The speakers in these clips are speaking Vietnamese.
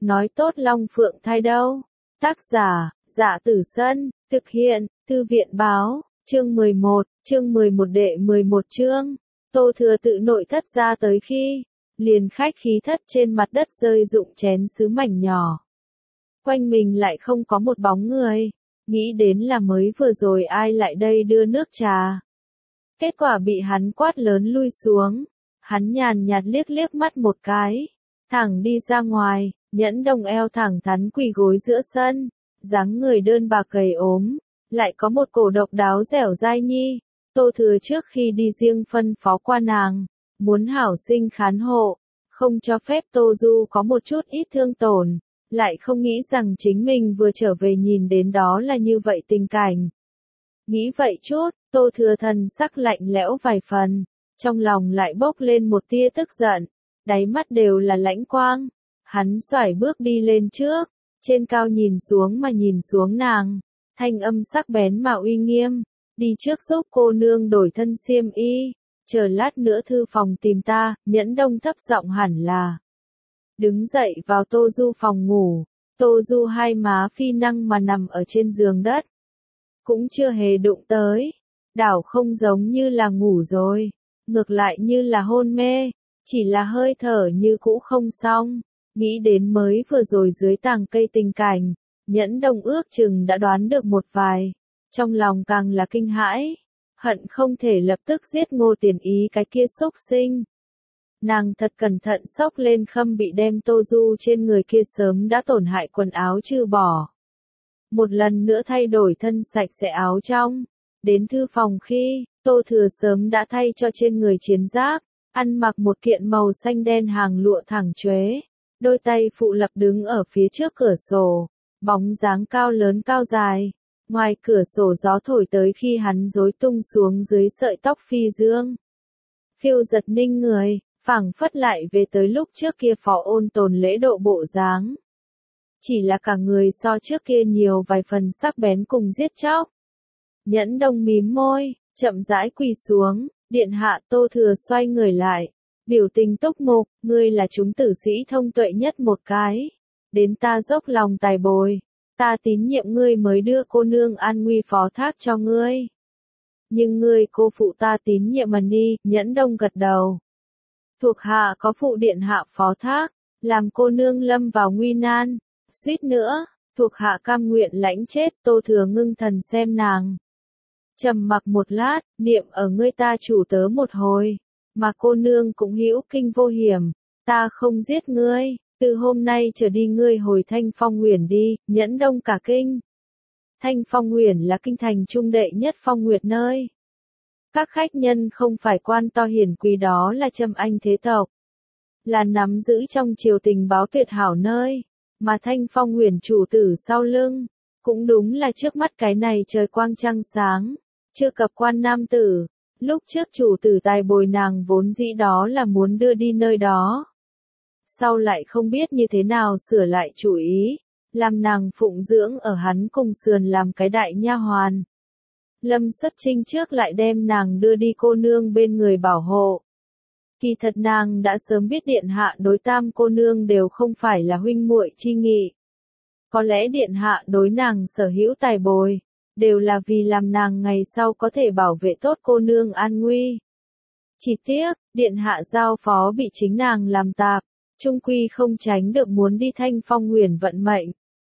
nói tốt Long Phượng thai đâu. Tác giả, Dạ Tử Sân, thực hiện, Thư viện báo, chương 11 đệ 11 chương. Tô Thừa tự nội thất ra tới khi, liền khách khí thất trên mặt đất rơi rụng chén sứ mảnh nhỏ. Quanh mình lại không có một bóng người, nghĩ đến là mới vừa rồi ai lại đây đưa nước trà. Kết quả bị hắn quát lớn lui xuống, hắn nhàn nhạt liếc liếc mắt một cái, thẳng đi ra ngoài, Nhẫn Đông eo thẳng thắn quỳ gối giữa sân, dáng người đơn bạc gầy ốm, lại có một cổ độc đáo dẻo dai nhi. Tô Thừa trước khi đi riêng phân phó qua nàng, muốn hảo sinh khán hộ, không cho phép Tô Du có một chút ít thương tổn, lại không nghĩ rằng chính mình vừa trở về nhìn đến đó là như vậy tình cảnh. Nghĩ vậy chút, Tô Thừa thần sắc lạnh lẽo vài phần, trong lòng lại bốc lên một tia tức giận, đáy mắt đều là lãnh quang. Hắn xoải bước đi lên trước, trên cao nhìn xuống mà nhìn xuống nàng, thanh âm sắc bén mà uy nghiêm, đi trước giúp cô nương đổi thân xiêm y, chờ lát nữa thư phòng tìm ta. Nhẫn Đông thấp giọng hẳn là đứng dậy vào Tô Du phòng ngủ. Tô Du hai má phi năng mà nằm ở trên giường đất, cũng chưa hề đụng tới, đảo không giống như là ngủ rồi, ngược lại như là hôn mê, chỉ là hơi thở như cũ không xong. Nghĩ đến mới vừa rồi dưới tàng cây tình cảnh, Nhẫn Đông ước chừng đã đoán được một vài, trong lòng càng là kinh hãi, hận không thể lập tức giết Ngô Tiền Ý cái kia xúc sinh. Nàng thật cẩn thận xốc lên khâm bị đem Tô Du trên người kia sớm đã tổn hại quần áo trừ bỏ. Một lần nữa thay đổi thân sạch sẽ áo trong, đến thư phòng khi, Tô Thừa sớm đã thay cho trên người chiến giáp, ăn mặc một kiện màu xanh đen hàng lụa thẳng chuế. Đôi tay phụ lập đứng ở phía trước cửa sổ, bóng dáng cao lớn cao dài, ngoài cửa sổ gió thổi tới khi hắn rối tung xuống dưới sợi tóc phi dương. Phiêu giật ninh người, phảng phất lại về tới lúc trước kia phó ôn tồn lễ độ bộ dáng. Chỉ là cả người so trước kia nhiều vài phần sắc bén cùng giết chóc. Nhẫn Đông mím môi, chậm rãi quỳ xuống, điện hạ. Tô Thừa xoay người lại, biểu tình túc mục, ngươi là chúng tử sĩ thông tuệ nhất một cái, đến ta dốc lòng tài bồi, ta tín nhiệm ngươi mới đưa cô nương an nguy phó thác cho ngươi. Nhưng ngươi cô phụ ta tín nhiệm mà đi. Nhẫn Đông gật đầu. Thuộc hạ có phụ điện hạ phó thác, làm cô nương lâm vào nguy nan, suýt nữa, thuộc hạ cam nguyện lãnh chết. Tô Thừa ngưng thần xem nàng, trầm mặc một lát, niệm ở ngươi ta chủ tớ một hồi, mà cô nương cũng hữu kinh vô hiểm, ta không giết ngươi, từ hôm nay trở đi ngươi hồi Thanh Phong Uyển đi. Nhẫn Đông cả kinh. Thanh Phong Uyển là kinh thành trung đệ nhất phong nguyệt nơi. Các khách nhân không phải quan to hiển quý, đó là Trâm Anh thế tộc, là nắm giữ trong triều tình báo tuyệt hảo nơi, mà Thanh Phong Uyển chủ tử sau lưng, cũng đúng là trước mắt cái này trời quang trăng sáng, chưa cập quan nam tử. Lúc trước chủ tử tài bồi nàng vốn dĩ đó là muốn đưa đi nơi đó. Sau lại không biết như thế nào sửa lại chủ ý, làm nàng phụng dưỡng ở hắn cùng sườn làm cái đại nha hoàn. Lâm xuất chinh trước lại đem nàng đưa đi cô nương bên người bảo hộ. Kỳ thật nàng đã sớm biết điện hạ đối tam cô nương đều không phải là huynh muội chi nghị. Có lẽ điện hạ đối nàng sở hữu tài bồi, đều là vì làm nàng ngày sau có thể bảo vệ tốt cô nương an nguy. Chỉ tiếc, điện hạ giao phó bị chính nàng làm tạp, chung quy không tránh được muốn đi Thanh Phong Uyển vận mệnh.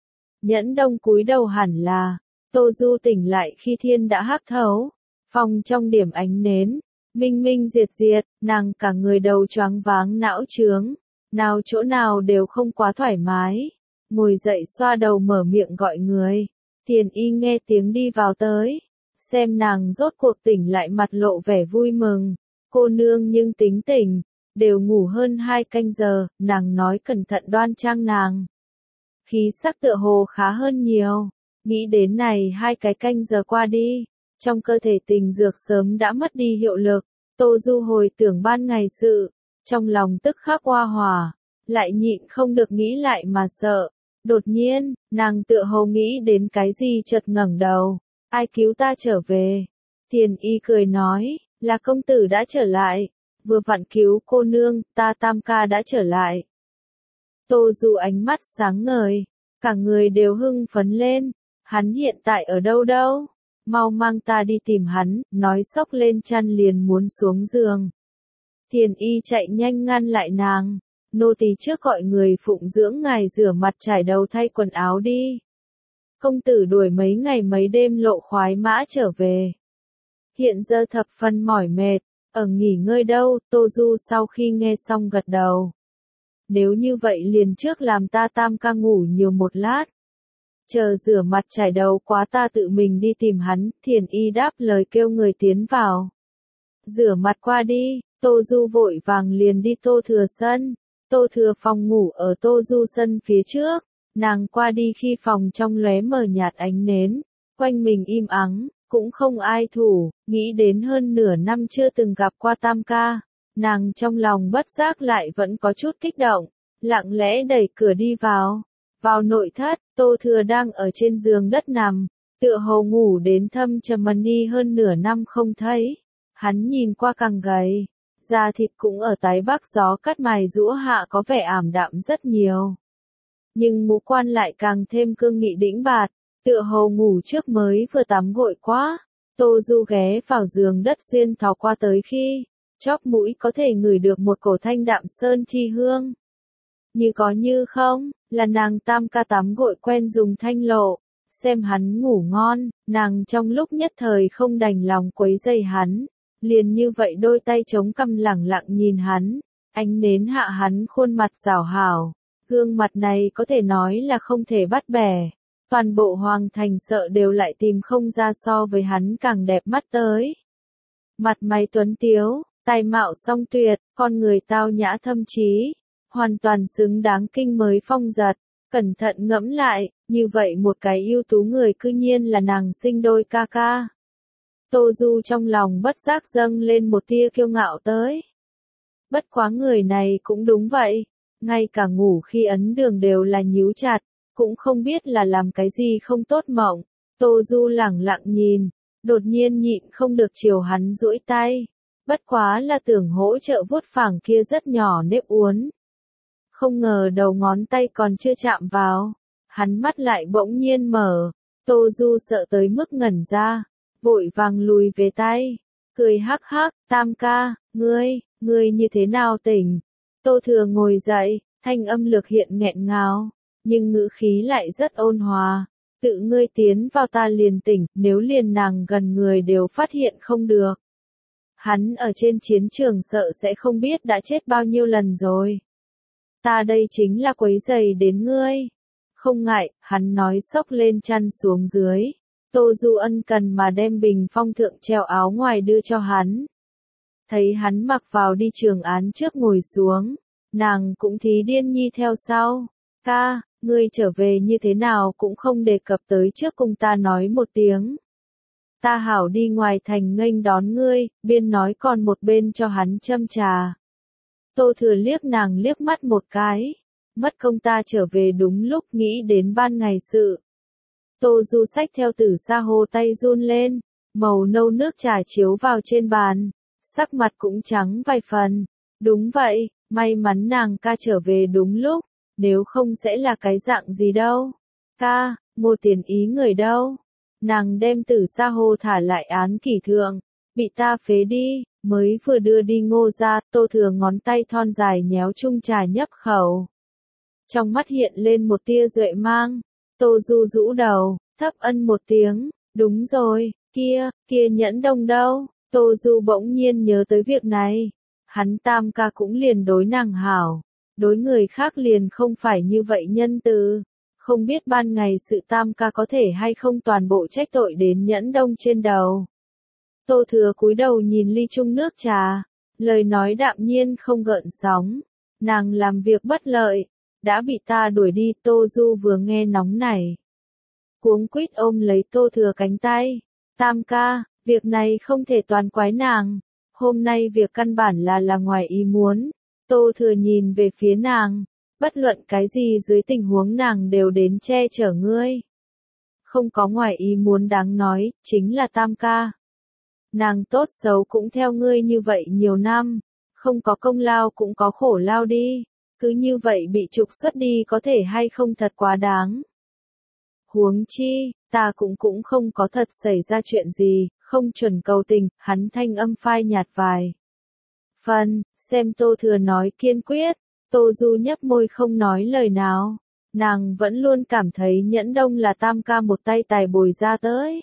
Nhẫn Đông cúi đầu hẳn là, Tô Du tỉnh lại khi thiên đã hắc thấu, phòng trong điểm ánh nến, minh minh diệt diệt, nàng cả người đầu choáng váng não trướng, nào chỗ nào đều không quá thoải mái, ngồi dậy xoa đầu mở miệng gọi người. Tiền Y nghe tiếng đi vào tới, xem nàng rốt cuộc tỉnh lại mặt lộ vẻ vui mừng. Cô nương nhưng tính tỉnh, đều ngủ hơn 2 canh giờ, nàng nói cẩn thận đoan trang nàng. Khí sắc tựa hồ khá hơn nhiều, nghĩ đến này 2 cái canh giờ qua đi, trong cơ thể tình dược sớm đã mất đi hiệu lực. Tô Du hồi tưởng ban ngày sự, trong lòng tức khắc oa hỏa, lại nhịn không được nghĩ lại mà sợ. Đột nhiên, nàng tựa hồ nghĩ đến cái gì chợt ngẩng đầu. Ai cứu ta trở về? Tiền Y cười nói, là công tử đã trở lại, vừa vặn cứu cô nương, ta tam ca đã trở lại. Tô Du ánh mắt sáng ngời, cả người đều hưng phấn lên. Hắn hiện tại ở đâu đâu? Mau mang ta đi tìm hắn, nói xốc lên chăn liền muốn xuống giường. Thiền y chạy nhanh ngăn lại nàng. Nô tỳ trước gọi người phụng dưỡng ngài rửa mặt trải đầu thay quần áo đi. Công tử đuổi mấy ngày mấy đêm lộ khoái mã trở về. Hiện giờ thập phần mỏi mệt, ở nghỉ ngơi đâu, Tô Du sau khi nghe xong gật đầu. Nếu như vậy liền trước làm ta tam ca ngủ nhiều một lát. Chờ rửa mặt trải đầu quá ta tự mình đi tìm hắn, thiền y đáp lời kêu người tiến vào. Rửa mặt qua đi, Tô Du vội vàng liền đi Tô Thừa sân. Tô Thừa phòng ngủ ở Tô Du sân phía trước, nàng qua đi khi phòng trong lóe mờ nhạt ánh nến, quanh mình im ắng, cũng không ai thủ, nghĩ đến hơn nửa năm chưa từng gặp qua tam ca, nàng trong lòng bất giác lại vẫn có chút kích động, lặng lẽ đẩy cửa đi vào. Vào nội thất, Tô Thừa đang ở trên giường đất nằm, tựa hồ ngủ đến thâm trầm đi hơn nửa năm không thấy, hắn nhìn qua càng gầy. Da thịt cũng ở tái bắc gió cắt mài rũa hạ có vẻ ảm đạm rất nhiều. Nhưng ngũ quan lại càng thêm cương nghị đĩnh bạt, tựa hồ ngủ trước mới vừa tắm gội quá. Tô Du ghé vào giường đất xuyên thò qua tới khi, chóp mũi có thể ngửi được một cổ thanh đạm sơn chi hương. Như có như không, là nàng tam ca tắm gội quen dùng thanh lộ, xem hắn ngủ ngon, nàng trong lúc nhất thời không đành lòng quấy rầy hắn. Liền như vậy đôi tay chống cằm lẳng lặng nhìn hắn, ánh nến hạ hắn khuôn mặt rảo hảo, gương mặt này có thể nói là không thể bắt bẻ, toàn bộ hoàng thành sợ đều lại tìm không ra so với hắn càng đẹp mắt tới. Mặt mày tuấn tiếu, tài mạo song tuyệt, con người tao nhã thâm trí, hoàn toàn xứng đáng kinh mới phong giật, cẩn thận ngẫm lại, như vậy một cái ưu tú người cư nhiên là nàng sinh đôi ca ca. Tô Du trong lòng bất giác dâng lên một tia kiêu ngạo tới. Bất quá người này cũng đúng vậy, ngay cả ngủ khi ấn đường đều là nhíu chặt, cũng không biết là làm cái gì không tốt mộng. Tô Du lẳng lặng nhìn, đột nhiên nhịn không được chiều hắn duỗi tay. Bất quá là tưởng hỗ trợ vuốt phẳng kia rất nhỏ nếp uốn. Không ngờ đầu ngón tay còn chưa chạm vào, hắn mắt lại bỗng nhiên mở, Tô Du sợ tới mức ngẩn ra. Vội vàng lùi về tay, cười hắc hắc, tam ca, ngươi như thế nào tỉnh? Tô Thừa ngồi dậy, thanh âm lược hiện nghẹn ngào, nhưng ngữ khí lại rất ôn hòa, tự ngươi tiến vào ta liền tỉnh, nếu liền nàng gần người đều phát hiện không được. Hắn ở trên chiến trường sợ sẽ không biết đã chết bao nhiêu lần rồi. Ta đây chính là quấy giày đến ngươi. Không ngại, hắn nói xốc lên chăn xuống dưới. Tô Du ân cần mà đem bình phong thượng treo áo ngoài đưa cho hắn. Thấy hắn mặc vào đi trường án trước ngồi xuống, nàng cũng thí điên nhi theo sau. Ca, ngươi trở về như thế nào cũng không đề cập tới trước cùng ta nói một tiếng. Ta hảo đi ngoài thành nghênh đón ngươi, biên nói còn một bên cho hắn châm trà. Tô Thừa liếc nàng liếc mắt một cái. Mất công ta trở về đúng lúc nghĩ đến ban ngày sự. Tô Du xách theo Tử Sa Hồ tay run lên, màu nâu nước trà chiếu vào trên bàn, sắc mặt cũng trắng vài phần. Đúng vậy, may mắn nàng ca trở về đúng lúc, nếu không sẽ là cái dạng gì đâu. Ca, Ngô Tiền Ý người đâu? Nàng đem Tử Sa Hồ thả lại án kỷ thượng, bị ta phế đi, mới vừa đưa đi Ngô ra, Tô Thừa ngón tay thon dài nhéo chung trà nhấp khẩu. Trong mắt hiện lên một tia duệ mang. Tô Du rũ đầu, thấp ân một tiếng, đúng rồi, kia nhẫn đông đâu, Tô Du bỗng nhiên nhớ tới việc này. Hắn tam ca cũng liền đối nàng hảo, đối người khác liền không phải như vậy nhân từ. Không biết ban ngày sự tam ca có thể hay không toàn bộ trách tội đến nhẫn đông trên đầu. Tô Thừa cúi đầu nhìn ly chung nước trà, lời nói đạm nhiên không gợn sóng, nàng làm việc bất lợi. Đã bị ta đuổi đi, Tô Du vừa nghe nóng nảy. Cuống quýt ôm lấy Tô Thừa cánh tay. Tam ca, việc này không thể toàn quái nàng. Hôm nay việc căn bản là ngoài ý muốn. Tô Thừa nhìn về phía nàng. Bất luận cái gì dưới tình huống nàng đều đến che chở ngươi. Không có ngoài ý muốn đáng nói, chính là tam ca. Nàng tốt xấu cũng theo ngươi như vậy nhiều năm. Không có công lao cũng có khổ lao đi. cứ như vậy bị trục xuất đi có thể hay không thật quá đáng. Huống chi, ta cũng không có thật xảy ra chuyện gì, không chuẩn cầu tình, hắn thanh âm phai nhạt vài phần, xem Tô Thừa nói kiên quyết, Tô Du nhấp môi không nói lời nào, nàng vẫn luôn cảm thấy Nhẫn Đông là tam ca một tay tài bồi ra tới.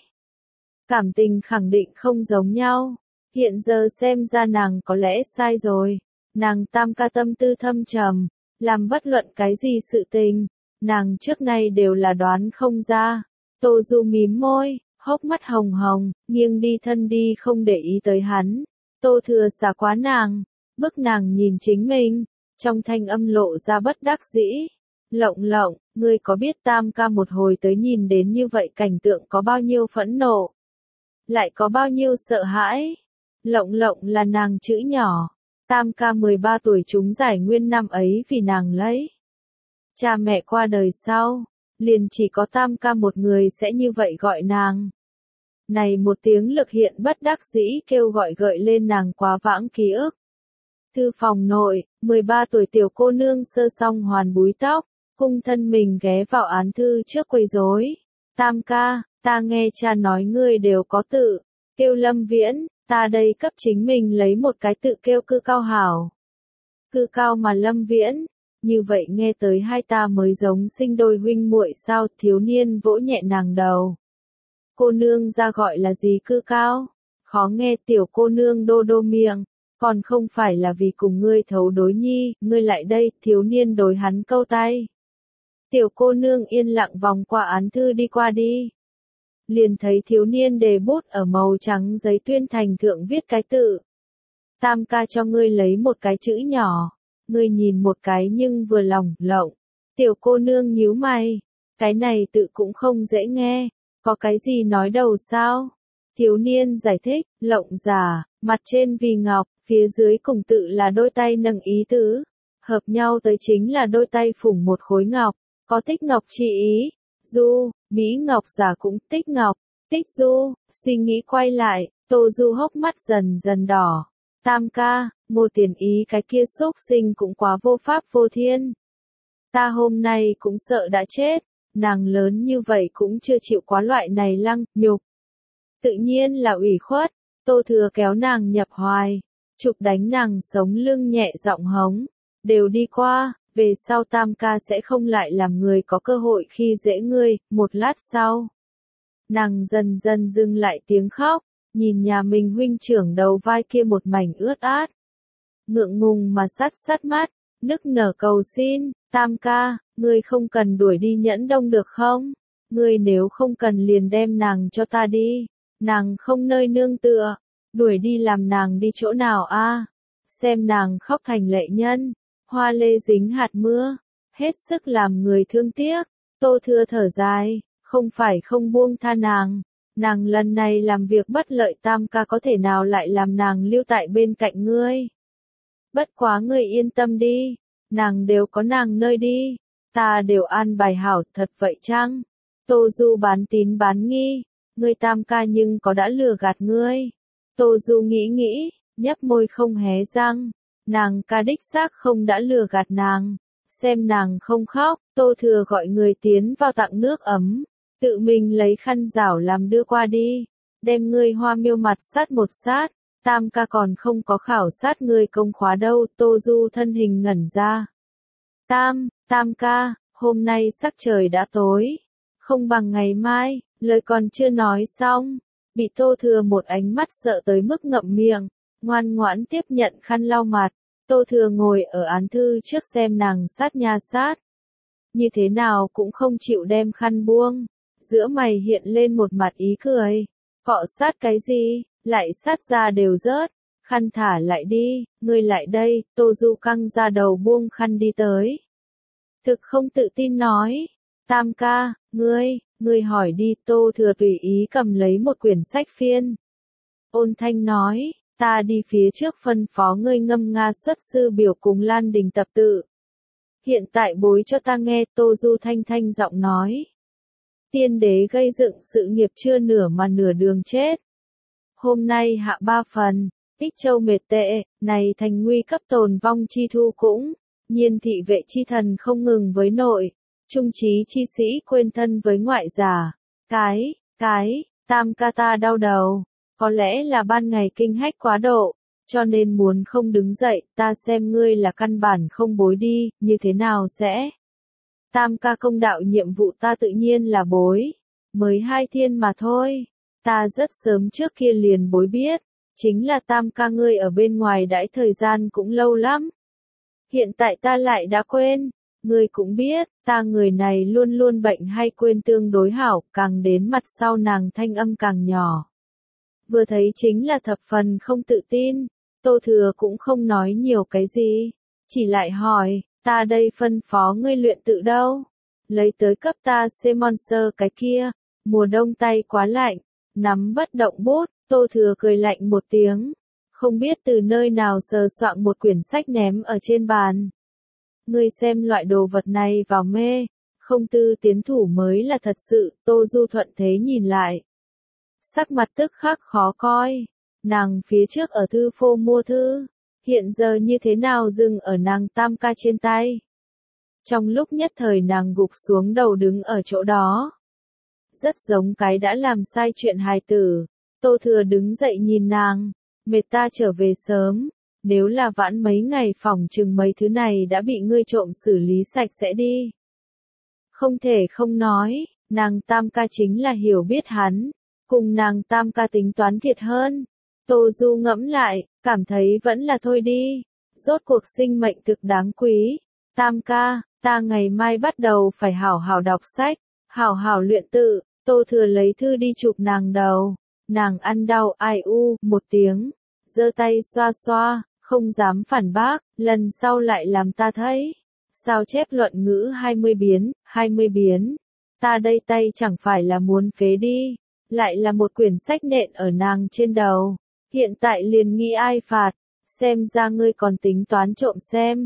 Cảm tình khẳng định không giống nhau, hiện giờ xem ra nàng có lẽ sai rồi, nàng tam ca tâm tư thâm trầm, làm bất luận cái gì sự tình, nàng trước nay đều là đoán không ra. Tô Du mím môi, hốc mắt hồng hồng, nghiêng đi thân đi không để ý tới hắn. Tô Thừa xả quá nàng, bức nàng nhìn chính mình, trong thanh âm lộ ra bất đắc dĩ. Lộng Lộng, ngươi có biết tam ca một hồi tới nhìn đến như vậy cảnh tượng có bao nhiêu phẫn nộ, lại có bao nhiêu sợ hãi. Lộng Lộng là nàng chữ nhỏ, tam ca 13 tuổi trúng giải nguyên năm ấy vì nàng lấy. Cha mẹ qua đời sau, liền chỉ có tam ca một người sẽ như vậy gọi nàng. Này một tiếng lực hiện bất đắc dĩ kêu gọi gợi lên nàng quá vãng ký ức. Thư phòng nội, 13 tuổi tiểu cô nương sơ song hoàn búi tóc, cung thân mình ghé vào án thư trước quấy rối. Tam ca, ta nghe cha nói ngươi đều có tự, kêu Lâm Viễn, ta đây cấp chính mình lấy một cái tự kêu Cư Cao hảo. Cư Cao mà Lâm Viễn, như vậy nghe tới hai ta mới giống sinh đôi huynh muội sao? Thiếu niên vỗ nhẹ nàng đầu. Cô nương ra gọi là gì Cư Cao? Khó nghe tiểu cô nương đô đô miệng, còn không phải là vì cùng ngươi thấu đối nhi, ngươi lại đây, thiếu niên đối hắn câu tay. Tiểu cô nương yên lặng vòng qua án thư đi qua đi. Liền thấy thiếu niên đề bút ở màu trắng giấy tuyên thành thượng viết cái tự. Tam ca cho ngươi lấy một cái chữ nhỏ, ngươi nhìn một cái nhưng vừa lòng, Lộng. Tiểu cô nương nhíu mày, cái này tự cũng không dễ nghe, có cái gì nói đầu sao? Thiếu niên giải thích, Lộng giả, mặt trên vì ngọc, phía dưới cùng tự là đôi tay nâng ý tứ, hợp nhau tới chính là đôi tay phủng một khối ngọc, có tích ngọc chi ý. Du, Mỹ Ngọc giả cũng tích ngọc, tích du, suy nghĩ quay lại, Tô Du hốc mắt dần dần đỏ. Tam ca, Ngô Tiền Ý cái kia xúc sinh cũng quá vô pháp vô thiên. Ta hôm nay cũng sợ đã chết, nàng lớn như vậy cũng chưa chịu quá loại này lăng, nhục. Tự nhiên là ủy khuất, Tô Thừa kéo nàng nhập hoài, chụp đánh nàng sống lưng nhẹ giọng hống, đều đi qua. Về sau tam ca sẽ không lại làm người có cơ hội khi dễ ngươi. Một lát sau, nàng dần dần dừng lại tiếng khóc, nhìn nhà mình huynh trưởng đầu vai kia một mảnh ướt át. Ngượng ngùng mà sát mắt, nức nở cầu xin, tam ca, ngươi không cần đuổi đi Nhẫn Đông được không? Ngươi nếu không cần liền đem nàng cho ta đi, nàng không nơi nương tựa, đuổi đi làm nàng đi chỗ nào a? Xem nàng khóc thành lệ nhân. Hoa lê dính hạt mưa, hết sức làm người thương tiếc. Tô Thừa thở dài, không phải không buông tha nàng lần này làm việc bất lợi tam ca có thể nào lại làm nàng lưu tại bên cạnh ngươi. Bất quá ngươi yên tâm đi, nàng đều có nàng nơi đi, ta đều an bài hảo, thật vậy chăng? Tô Du bán tín bán nghi, ngươi tam ca nhưng có đã lừa gạt ngươi. Tô Du nghĩ, nhấp môi không hé răng. Nàng ca đích xác không đã lừa gạt nàng, xem nàng không khóc, Tô Thừa gọi người tiến vào tặng nước ấm, tự mình lấy khăn rảo làm đưa qua đi, đem ngươi Hoa Miêu mặt sát một sát, tam ca còn không có khảo sát ngươi công khóa đâu. Tô Du thân hình ngẩn ra. Tam ca, hôm nay sắc trời đã tối, không bằng ngày mai, lời còn chưa nói xong, bị Tô Thừa một ánh mắt sợ tới mức ngậm miệng. Ngoan ngoãn tiếp nhận khăn lau mặt, Tô Thừa ngồi ở án thư trước xem nàng sát nha sát. Như thế nào cũng không chịu đem khăn buông, giữa mày hiện lên một mặt ý cười. Cọ sát cái gì, lại sát ra đều rớt, khăn thả lại đi, ngươi lại đây. Tô Du căng ra đầu buông khăn đi tới. Thực không tự tin nói, tam ca, ngươi hỏi đi. Tô Thừa tùy ý cầm lấy một quyển sách phiên. Ôn thanh nói, ta đi phía trước phân phó ngươi ngâm nga xuất sư biểu cùng Lan Đình tập tự. Hiện tại bối cho ta nghe. Tô Du thanh giọng nói. Tiên đế gây dựng sự nghiệp chưa nửa mà nửa đường chết. Hôm nay hạ 3 phần, Ích Châu mệt tệ, này thành nguy cấp tồn vong chi thu cũng. Nhiên thị vệ chi thần không ngừng với nội, trung trí chi sĩ quên thân với ngoại giả. Tam ca ta đau đầu, có lẽ là ban ngày kinh hách quá độ, cho nên muốn không đứng dậy, ta xem ngươi là căn bản không bối đi, như thế nào sẽ? Tam ca công đạo nhiệm vụ ta tự nhiên là bối, mới 2 thiên mà thôi, ta rất sớm trước kia liền bối biết, chính là tam ca ngươi ở bên ngoài đãi thời gian cũng lâu lắm. Hiện tại ta lại đã quên, ngươi cũng biết, ta người này luôn luôn bệnh hay quên tương đối hảo, càng đến mặt sau nàng thanh âm càng nhỏ. Vừa thấy chính là thập phần không tự tin, Tô Thừa cũng không nói nhiều cái gì, chỉ lại hỏi, ta đây phân phó ngươi luyện tự đâu, lấy tới cấp ta C-Monster cái kia, mùa đông tay quá lạnh, nắm bất động bút, Tô Thừa cười lạnh một tiếng, không biết từ nơi nào sờ soạng một quyển sách ném ở trên bàn. Ngươi xem loại đồ vật này vào mê, không tư tiến thủ mới là thật sự, Tô Du thuận thế nhìn lại. Sắc mặt tức khắc khó coi, nàng phía trước ở thư phô mua thư, hiện giờ như thế nào dừng ở nàng tam ca trên tay. Trong lúc nhất thời nàng gục xuống đầu đứng ở chỗ đó. Rất giống cái đã làm sai chuyện hài tử, Tô Thừa đứng dậy nhìn nàng, mệt ta trở về sớm, nếu là vãn mấy ngày phỏng chừng mấy thứ này đã bị ngươi trộm xử lý sạch sẽ đi. Không thể không nói, nàng tam ca chính là hiểu biết hắn, cùng nàng tam ca tính toán thiệt hơn. Tô Du ngẫm lại, cảm thấy vẫn là thôi đi, rốt cuộc sinh mệnh thực đáng quý. Tam ca, ta ngày mai bắt đầu phải hảo hảo đọc sách, hảo hảo luyện tự. Tô Thừa lấy thư đi chụp nàng đầu, nàng ăn đau ai u một tiếng, giơ tay xoa xoa, không dám phản bác, lần sau lại làm ta thấy. Sao chép luận ngữ 20 biến, ta đây tay chẳng phải là muốn phế đi, lại là một quyển sách nện ở nàng trên đầu, hiện tại liền nghĩ ai phạt, xem ra ngươi còn tính toán trộm xem,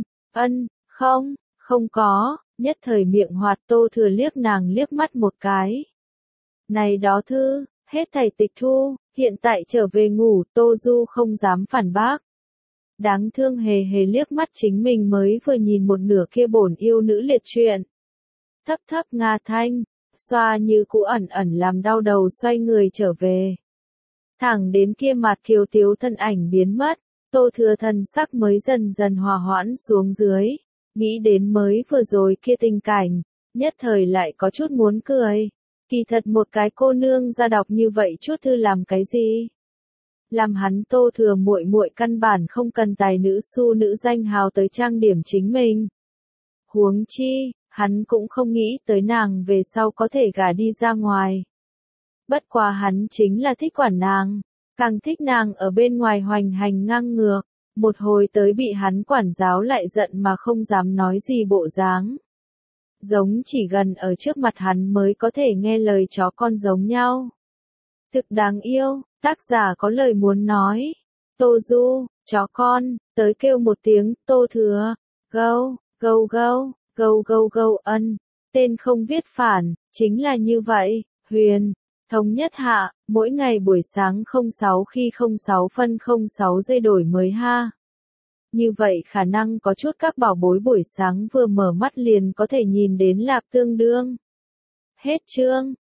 không có, nhất thời miệng hoạt. Tô Thừa liếc nàng liếc mắt một cái. Này đó thư, hết thảy tịch thu, hiện tại trở về ngủ, Tô Du không dám phản bác. Đáng thương hề hề liếc mắt chính mình mới vừa nhìn một nửa kia bổn yêu nữ liệt truyện. Thấp thấp nga thanh, xoa như cũ ẩn ẩn làm đau đầu xoay người trở về. Thẳng đến kia mặt kiều tiếu thân ảnh biến mất, Tô Thừa thần sắc mới dần dần hòa hoãn xuống dưới, nghĩ đến mới vừa rồi kia tình cảnh, nhất thời lại có chút muốn cười. Kỳ thật một cái cô nương ra đọc như vậy chút thư làm cái gì? Làm hắn Tô Thừa muội muội căn bản không cần tài nữ su nữ danh hào tới trang điểm chính mình. Huống chi, hắn cũng không nghĩ tới nàng về sau có thể gả đi ra ngoài. Bất quá hắn chính là thích quản nàng, càng thích nàng ở bên ngoài hoành hành ngang ngược, một hồi tới bị hắn quản giáo lại giận mà không dám nói gì bộ dáng. Giống chỉ gần ở trước mặt hắn mới có thể nghe lời chó con giống nhau. Thực đáng yêu, tác giả có lời muốn nói. Tô Du, chó con, tới kêu một tiếng, Tô Thừa, gâu, gâu gâu, gâu gâu gâu ân, tên không viết phản, chính là như vậy, Huyền, thống nhất hạ, mỗi ngày buổi sáng 06 khi 06 phân 06 giây đổi mới ha. Như vậy khả năng có chút các bảo bối buổi sáng vừa mở mắt liền có thể nhìn đến lạp tương đương. Hết chương.